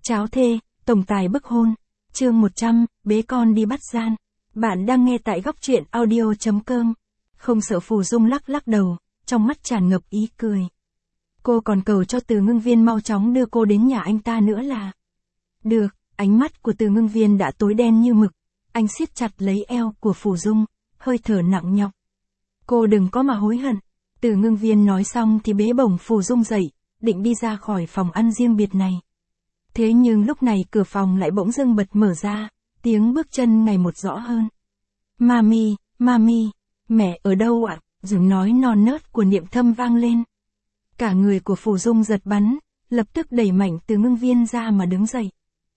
Cháo thê, tổng tài bức hôn. Chương 100, bế con đi bắt gian. Bạn đang nghe tại góc truyện audio.com. Không sợ Phù Dung lắc lắc đầu, trong mắt tràn ngập ý cười. Cô còn cầu cho Từ Ngưng Viên mau chóng đưa cô đến nhà anh ta nữa là. Được, ánh mắt của Từ Ngưng Viên đã tối đen như mực. Anh siết chặt lấy eo của Phù Dung, hơi thở nặng nhọc. Cô đừng có mà hối hận. Từ Ngưng Viên nói xong thì bế bổng Phù Dung dậy, định đi ra khỏi phòng ăn riêng biệt này. Thế nhưng lúc này cửa phòng lại bỗng dưng bật mở ra, tiếng bước chân ngày một rõ hơn. Mami, mami, mẹ ở đâu ạ? Giọng nói non nớt của Niệm Thâm vang lên. Cả người của Phù Dung giật bắn, lập tức đẩy mạnh Từ Ngưng Viên ra mà đứng dậy.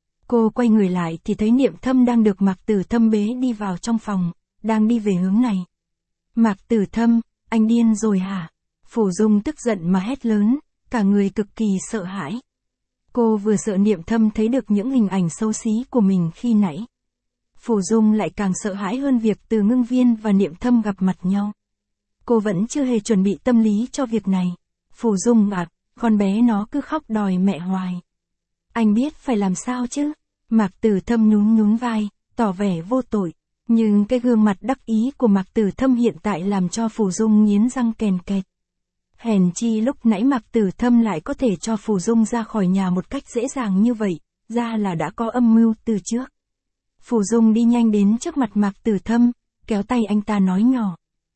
Cô quay người lại thì thấy Niệm Thâm đang được Mạc Tử Thâm bế đi vào trong phòng, đang đi về hướng này. Mạc Tử Thâm, anh điên rồi hả? Phù Dung tức giận mà hét lớn, cả người cực kỳ sợ hãi. Cô vừa sợ Niệm Thâm thấy được những hình ảnh xấu xí của mình khi nãy. Phù Dung lại càng sợ hãi hơn việc Từ Ngưng Viên và Niệm Thâm gặp mặt nhau. Cô vẫn chưa hề chuẩn bị tâm lý cho việc này. Phù Dung ạ, con bé nó cứ khóc đòi mẹ hoài. Anh biết phải làm sao chứ? Mạc Tử Thâm nhún nhún vai, tỏ vẻ vô tội. Nhưng cái gương mặt đắc ý của Mạc Tử Thâm hiện tại làm cho Phù Dung nghiến răng kèn kẹt. Hèn chi lúc nãy Mạc Tử Thâm lại có thể cho Phù Dung ra khỏi nhà một cách dễ dàng như vậy, ra là đã có âm mưu từ trước. Phù Dung đi nhanh đến trước mặt Mạc Tử Thâm, kéo tay anh ta nói nhỏ.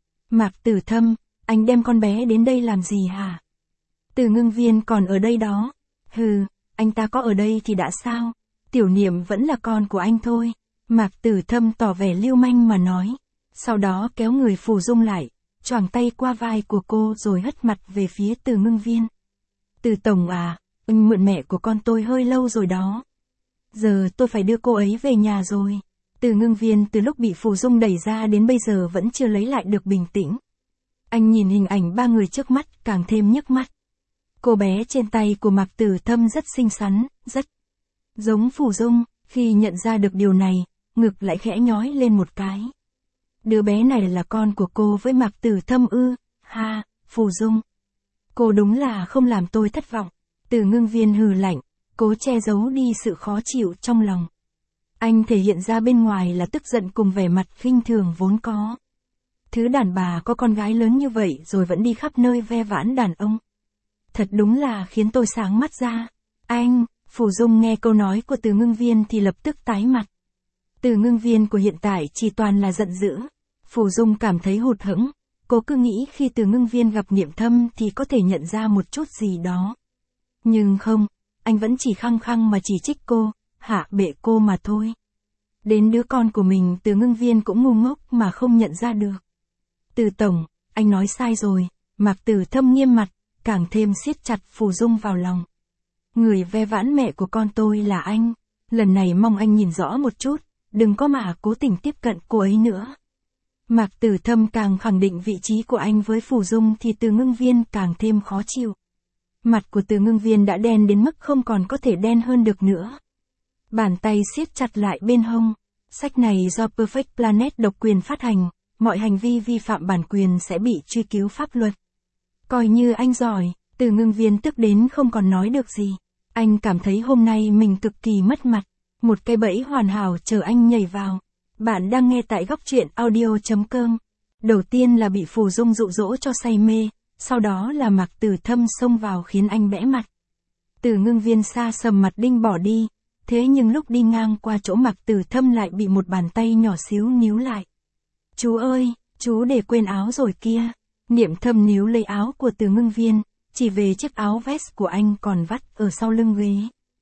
Mạc Tử Thâm, anh đem con bé đến đây làm gì hả? Từ Ngưng Viên còn ở đây đó. Hừ, anh ta có ở đây thì đã sao? Tiểu Niệm vẫn là con của anh thôi. Mạc Tử Thâm tỏ vẻ lưu manh mà nói. Sau đó kéo người Phù Dung lại, choàng tay qua vai của cô rồi hất mặt về phía Từ Ngưng Viên. Từ tổng à, anh mượn mẹ của con tôi hơi lâu rồi đó. Giờ tôi phải đưa cô ấy về nhà rồi. Từ Ngưng Viên từ lúc bị Phù Dung đẩy ra đến bây giờ vẫn chưa lấy lại được bình tĩnh. Anh nhìn hình ảnh ba người trước mắt càng thêm nhức mắt. Cô bé trên tay của Mạc Tử Thâm rất xinh xắn, rất giống Phù Dung. Khi nhận ra được điều này, ngực lại khẽ nhói lên một cái. Đứa bé này là con của cô với Mạc Tử Thâm ư? Ha, Phù Dung. Cô đúng là không làm tôi thất vọng. Từ Ngưng Viên hừ lạnh, cố che giấu đi sự khó chịu trong lòng. Anh thể hiện ra bên ngoài là tức giận cùng vẻ mặt khinh thường vốn có. Thứ đàn bà có con gái lớn như vậy rồi vẫn đi khắp nơi ve vãn đàn ông. Thật đúng là khiến tôi sáng mắt ra. Anh, Phù Dung nghe câu nói của Từ Ngưng Viên thì lập tức tái mặt. Từ Ngưng Viên của hiện tại chỉ toàn là giận dữ. Phù Dung cảm thấy hụt hẫng, cô cứ nghĩ khi Từ Ngưng Viên gặp Niệm Thâm thì có thể nhận ra một chút gì đó. Nhưng không, anh vẫn chỉ khăng khăng mà chỉ trích cô, hạ bệ cô mà thôi. Đến đứa con của mình Từ Ngưng Viên cũng ngu ngốc mà không nhận ra được. Từ tổng, anh nói sai rồi. Mạc Tử Thâm nghiêm mặt, càng thêm siết chặt Phù Dung vào lòng. Người ve vãn mẹ của con tôi là anh. Lần này mong anh nhìn rõ một chút, đừng có mà cố tình tiếp cận cô ấy nữa. Mạc Tử Thâm càng khẳng định vị trí của anh với Phù Dung thì Từ Ngưng Viên càng thêm khó chịu. Mặt của Từ Ngưng Viên đã đen đến mức không còn có thể đen hơn được nữa. Bàn tay siết chặt lại bên hông. Sách này do Perfect Planet độc quyền phát hành, mọi hành vi vi phạm bản quyền sẽ bị truy cứu pháp luật. Coi như anh giỏi. Từ Ngưng Viên tức đến không còn nói được gì. Anh cảm thấy hôm nay mình cực kỳ mất mặt. Một cái bẫy hoàn hảo chờ anh nhảy vào. Bạn đang nghe tại góc truyện audio.com. Đầu tiên là bị Phù Dung dụ dỗ cho say mê, sau đó là Mạc Tử Thâm xông vào khiến anh bẽ mặt. Từ Ngưng Viên xa sầm mặt đinh bỏ đi, thế nhưng lúc đi ngang qua chỗ Mạc Tử Thâm lại bị một bàn tay nhỏ xíu níu lại. Chú ơi, chú để quên áo rồi kia. Niệm Thâm níu lấy áo của Từ Ngưng Viên, chỉ về chiếc áo vest của anh còn vắt ở sau lưng ghế.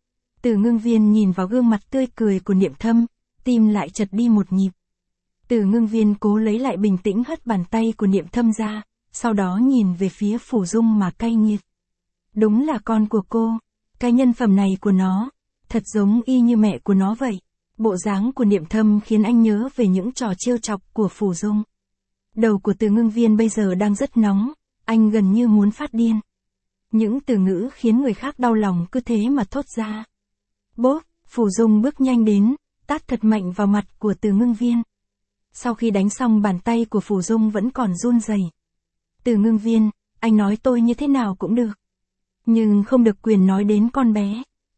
Từ Ngưng Viên nhìn vào gương mặt tươi cười của Niệm Thâm, tim lại chật đi một nhịp. Từ Ngưng Viên cố lấy lại bình tĩnh hất bàn tay của Niệm Thâm ra, sau đó nhìn về phía Phù Dung mà cay nghiệt. Đúng là con của cô, cái nhân phẩm này của nó, thật giống y như mẹ của nó vậy. Bộ dáng của Niệm Thâm khiến anh nhớ về những trò trêu chọc của Phù Dung. Đầu của Từ Ngưng Viên bây giờ đang rất nóng, anh gần như muốn phát điên. Những từ ngữ khiến người khác đau lòng cứ thế mà thốt ra. Bốp, Phù Dung bước nhanh đến, tát thật mạnh vào mặt của Từ Ngưng Viên. Sau khi đánh xong bàn tay của Phù Dung vẫn còn run rẩy. Từ Ngưng Viên, anh nói tôi như thế nào cũng được. Nhưng không được quyền nói đến con bé.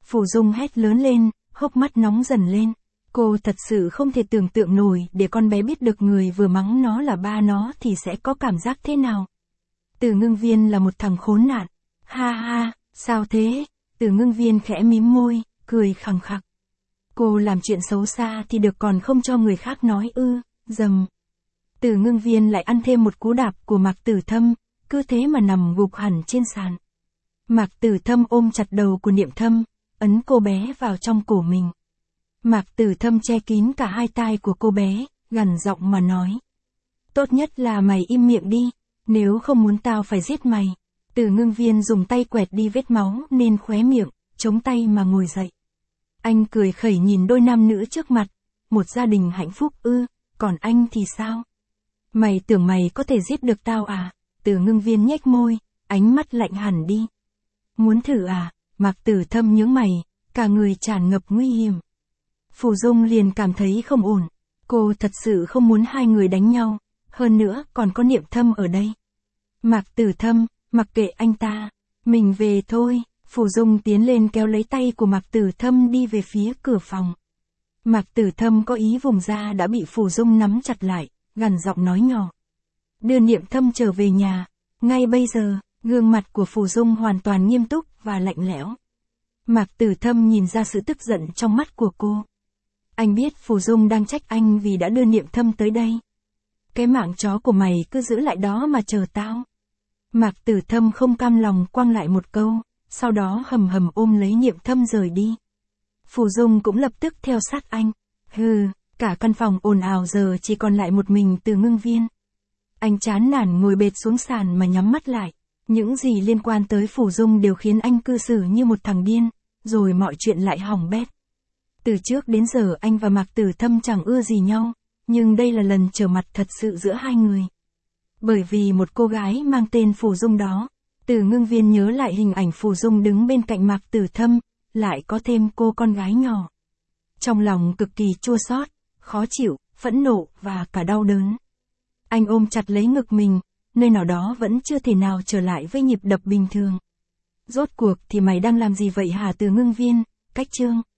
Phù Dung hét lớn lên, hốc mắt nóng dần lên. Cô thật sự không thể tưởng tượng nổi để con bé biết được người vừa mắng nó là ba nó thì sẽ có cảm giác thế nào. Từ Ngưng Viên là một thằng khốn nạn. Ha ha, sao thế? Từ Ngưng Viên khẽ mím môi, cười khằng khặc. Cô làm chuyện xấu xa thì được còn không cho người khác nói ư, dầm. Từ Ngưng Viên lại ăn thêm một cú đạp của Mạc Tử Thâm, cứ thế mà nằm gục hẳn trên sàn. Mạc Tử Thâm ôm chặt đầu của Niệm Thâm, ấn cô bé vào trong cổ mình. Mạc Tử Thâm che kín cả hai tai của cô bé, gằn giọng mà nói. Tốt nhất là mày im miệng đi, nếu không muốn tao phải giết mày. Từ Ngưng Viên dùng tay quẹt đi vết máu nên khóe miệng, chống tay mà ngồi dậy. Anh cười khẩy nhìn đôi nam nữ trước mặt, một gia đình hạnh phúc ư, còn anh thì sao? Mày tưởng mày có thể giết được tao à? Từ Ngưng Viên nhếch môi, ánh mắt lạnh hẳn đi. Muốn thử à? Mạc Tử Thâm nhướng mày, cả người tràn ngập nguy hiểm. Phù Dung liền cảm thấy không ổn. Cô thật sự không muốn hai người đánh nhau, hơn nữa còn có Niệm Thâm ở đây. Mạc Tử Thâm, mặc kệ anh ta, mình về thôi. Phù Dung tiến lên kéo lấy tay của Mạc Tử Thâm đi về phía cửa phòng. Mạc Tử Thâm có ý vùng ra đã bị Phù Dung nắm chặt lại, gằn giọng nói nhỏ. Đưa Niệm Thâm trở về nhà, ngay bây giờ. Gương mặt của Phù Dung hoàn toàn nghiêm túc và lạnh lẽo. Mạc Tử Thâm nhìn ra sự tức giận trong mắt của cô. Anh biết Phù Dung đang trách anh vì đã đưa Niệm Thâm tới đây. Cái mạng chó của mày cứ giữ lại đó mà chờ tao. Mạc Tử Thâm không cam lòng quăng lại một câu, sau đó hầm hầm ôm lấy Niệm Thâm rời đi. Phù Dung cũng lập tức theo sát anh. Hừ, cả căn phòng ồn ào giờ chỉ còn lại một mình Từ Ngưng Viên. Anh chán nản ngồi bệt xuống sàn mà nhắm mắt lại. Những gì liên quan tới Phù Dung đều khiến anh cư xử như một thằng điên, rồi mọi chuyện lại hỏng bét. Từ trước đến giờ anh và Mạc Tử Thâm chẳng ưa gì nhau, nhưng đây là lần trở mặt thật sự giữa hai người. Bởi vì một cô gái mang tên Phù Dung đó, Từ Ngưng Viên nhớ lại hình ảnh Phù Dung đứng bên cạnh Mạc Tử Thâm, lại có thêm cô con gái nhỏ. Trong lòng cực kỳ chua xót, khó chịu, phẫn nộ và cả đau đớn. Anh ôm chặt lấy ngực mình, nơi nào đó vẫn chưa thể nào trở lại với nhịp đập bình thường. Rốt cuộc thì mày đang làm gì vậy hả Từ Ngưng Viên? Cách chương